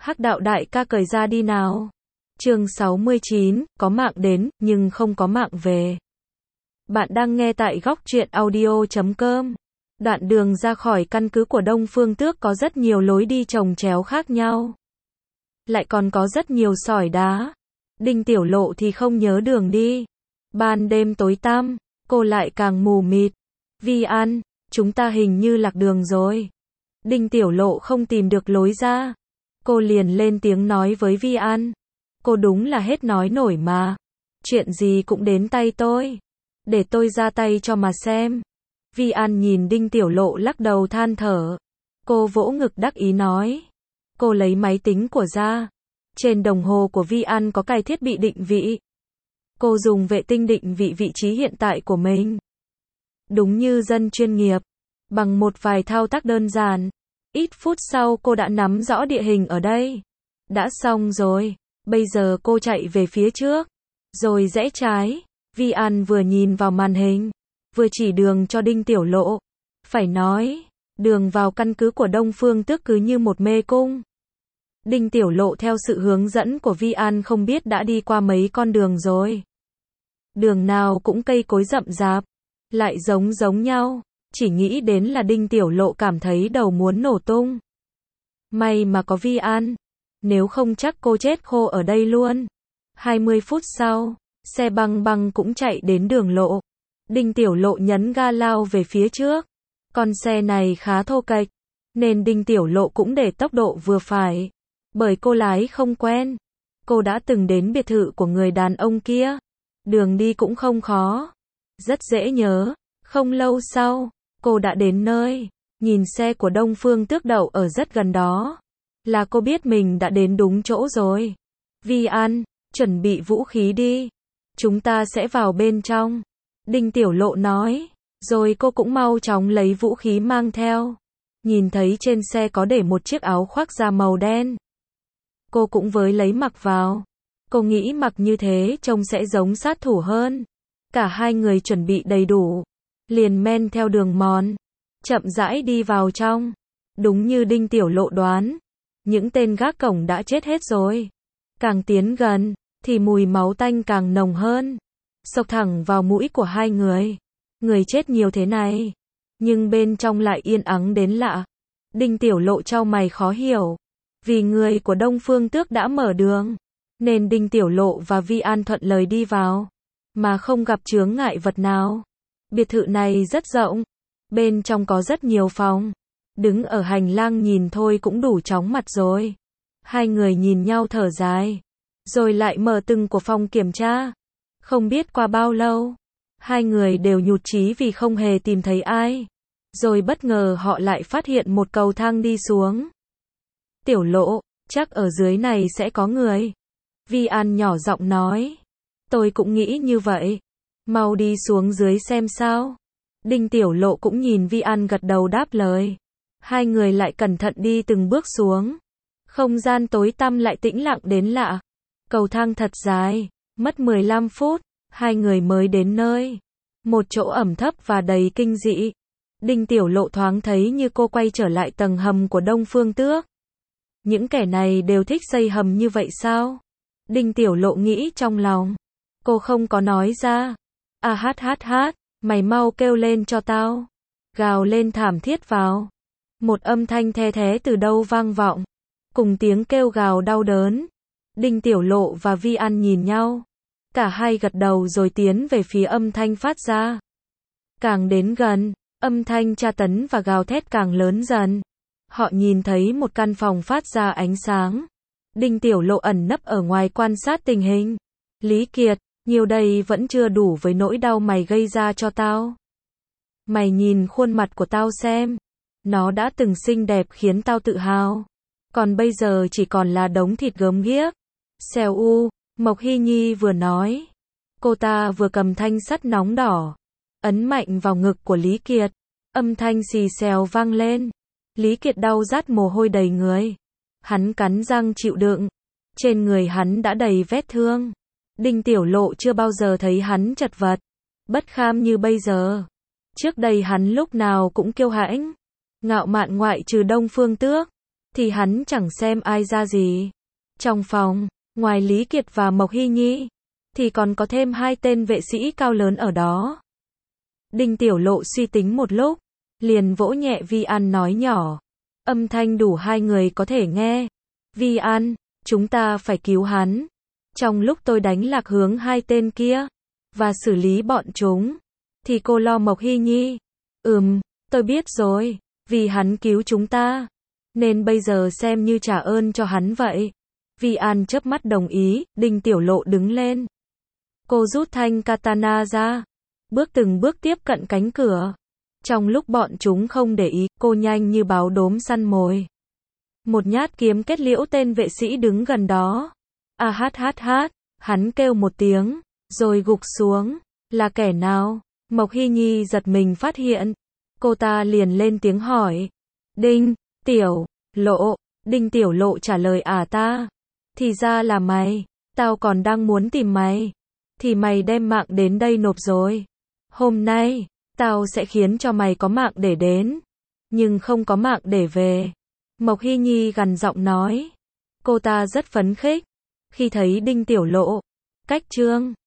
Hắc đạo đại ca cởi ra đi nào. Chương 69, có mạng đến, nhưng không có mạng về. Bạn đang nghe tại góc truyện audio.com. Đoạn đường ra khỏi căn cứ của Đông Phương Tước có rất nhiều lối đi chồng chéo khác nhau. Lại còn có rất nhiều sỏi đá. Đinh Tiểu Lộ thì không nhớ đường đi. Ban đêm tối tăm, cô lại càng mù mịt. Vi An, chúng ta hình như lạc đường rồi. Đinh Tiểu Lộ không tìm được lối ra. Cô liền lên tiếng nói với Vi An. Cô đúng là hết nói nổi mà. Chuyện gì cũng đến tay tôi. Để tôi ra tay cho mà xem. Vi An nhìn Đinh Tiểu Lộ lắc đầu than thở. Cô vỗ ngực đắc ý nói. Cô lấy máy tính của ra. Trên đồng hồ của Vi An có cài thiết bị định vị. Cô dùng vệ tinh định vị vị trí hiện tại của mình. Đúng như dân chuyên nghiệp. Bằng một vài thao tác đơn giản. Ít phút sau cô đã nắm rõ địa hình ở đây. Đã xong rồi. Bây giờ cô chạy về phía trước. Rồi rẽ trái. Vi An vừa nhìn vào màn hình. Vừa chỉ đường cho Đinh Tiểu Lộ. Phải nói, đường vào căn cứ của Đông Phương Tước cứ như một mê cung. Đinh Tiểu Lộ theo sự hướng dẫn của Vi An không biết đã đi qua mấy con đường rồi. Đường nào cũng cây cối rậm rạp. Lại giống nhau. Chỉ nghĩ đến là Đinh Tiểu Lộ cảm thấy đầu muốn nổ tung. May mà có Vi An. Nếu không chắc cô chết khô ở đây luôn. 20 phút sau, xe băng cũng chạy đến đường lộ. Đinh Tiểu Lộ nhấn ga lao về phía trước. Con xe này khá thô kệch, nên Đinh Tiểu Lộ cũng để tốc độ vừa phải. Bởi cô lái không quen. Cô đã từng đến biệt thự của người đàn ông kia. Đường đi cũng không khó. Rất dễ nhớ. Không lâu sau, cô đã đến nơi. Nhìn xe của Đông Phương Tước đậu ở rất gần đó. Là cô biết mình đã đến đúng chỗ rồi. Vi An, chuẩn bị vũ khí đi. Chúng ta sẽ vào bên trong. Đinh Tiểu Lộ nói. Rồi cô cũng mau chóng lấy vũ khí mang theo. Nhìn thấy trên xe có để một chiếc áo khoác da màu đen. Cô cũng với lấy mặc vào. Cô nghĩ mặc như thế trông sẽ giống sát thủ hơn. Cả hai người chuẩn bị đầy đủ. Liền men theo đường mòn. Chậm rãi đi vào trong. Đúng như Đinh Tiểu Lộ đoán. Những tên gác cổng đã chết hết rồi. Càng tiến gần, thì mùi máu tanh càng nồng hơn. Xộc thẳng vào mũi của hai người. Người chết nhiều thế này. Nhưng bên trong lại yên ắng đến lạ. Đinh Tiểu Lộ chau mày khó hiểu. Vì người của Đông Phương Tước đã mở đường. Nên Đinh Tiểu Lộ và Vi An thuận lời đi vào. Mà không gặp chướng ngại vật nào. Biệt thự này rất rộng. Bên trong có rất nhiều phòng. Đứng ở hành lang nhìn thôi cũng đủ chóng mặt rồi. Hai người nhìn nhau thở dài. Rồi lại mở từng của phòng kiểm tra. Không biết qua bao lâu. Hai người đều nhụt chí vì không hề tìm thấy ai. Rồi bất ngờ họ lại phát hiện một cầu thang đi xuống. Tiểu Lộ, chắc ở dưới này sẽ có người. Vi An nhỏ giọng nói. Tôi cũng nghĩ như vậy. Mau đi xuống dưới xem sao. Đinh Tiểu Lộ cũng nhìn Vi An gật đầu đáp lời. Hai người lại cẩn thận đi từng bước xuống. Không gian tối tăm lại tĩnh lặng đến lạ. Cầu thang thật dài. Mất 15 phút. Hai người mới đến nơi. Một chỗ ẩm thấp và đầy kinh dị. Đinh Tiểu Lộ thoáng thấy như cô quay trở lại tầng hầm của Đông Phương Tước. Những kẻ này đều thích xây hầm như vậy sao? Đinh Tiểu Lộ nghĩ trong lòng. Cô không có nói ra. Hát, mày mau kêu lên cho tao. Gào lên thảm thiết vào. Một âm thanh the thé từ đâu vang vọng. Cùng tiếng kêu gào đau đớn. Đinh Tiểu Lộ và Vi An nhìn nhau. Cả hai gật đầu rồi tiến về phía âm thanh phát ra. Càng đến gần, âm thanh tra tấn và gào thét càng lớn dần. Họ nhìn thấy một căn phòng phát ra ánh sáng. Đinh Tiểu Lộ ẩn nấp ở ngoài quan sát tình hình. Lý Kiệt, nhiều đây vẫn chưa đủ với nỗi đau mày gây ra cho tao. Mày nhìn khuôn mặt của tao xem. Nó đã từng xinh đẹp khiến tao tự hào. Còn bây giờ chỉ còn là đống thịt gớm ghiếc. Xèo u, Mộc Hy Nhi vừa nói. Cô ta vừa cầm thanh sắt nóng đỏ. Ấn mạnh vào ngực của Lý Kiệt. Âm thanh xì xèo vang lên. Lý Kiệt đau rát mồ hôi đầy người. Hắn cắn răng chịu đựng. Trên người hắn đã đầy vết thương. Đinh Tiểu Lộ chưa bao giờ thấy hắn chật vật. Bất kham như bây giờ. Trước đây hắn lúc nào cũng kiêu hãnh. Ngạo mạn ngoại trừ Đông Phương Tước. thì hắn chẳng xem ai ra gì. Trong phòng, ngoài Lý Kiệt và Mộc Hy Nhi, thì còn có thêm 2 tên vệ sĩ cao lớn ở đó. Đinh Tiểu Lộ suy tính một lúc, liền vỗ nhẹ Vi An nói nhỏ. Âm thanh đủ 2 người có thể nghe. Vi An, chúng ta phải cứu hắn. Trong lúc tôi đánh lạc hướng 2 tên kia, và xử lý bọn chúng, thì cô lo Mộc Hy Nhi. Tôi biết rồi, vì hắn cứu chúng ta, nên bây giờ xem như trả ơn cho hắn vậy. Vi An chớp mắt đồng ý, Đinh Tiểu Lộ đứng lên. Cô rút thanh katana ra, từng bước tiếp cận cánh cửa. Trong lúc bọn chúng không để ý, cô nhanh như báo đốm săn mồi. Một nhát kiếm kết liễu tên vệ sĩ đứng gần đó. Hắn kêu một tiếng, rồi gục xuống. Là kẻ nào? Mộc Hy Nhi giật mình phát hiện. Cô ta liền lên tiếng hỏi. Đinh Tiểu Lộ. Đinh Tiểu Lộ trả lời ta. Thì ra là mày. Tao còn đang muốn tìm mày. Thì mày đem mạng đến đây nộp rồi. Hôm nay, tao sẽ khiến cho mày có mạng để đến, nhưng không có mạng để về. Mộc Hy Nhi gằn giọng nói. Cô ta rất phấn khích khi thấy Đinh Tiểu Lộ. Cách chương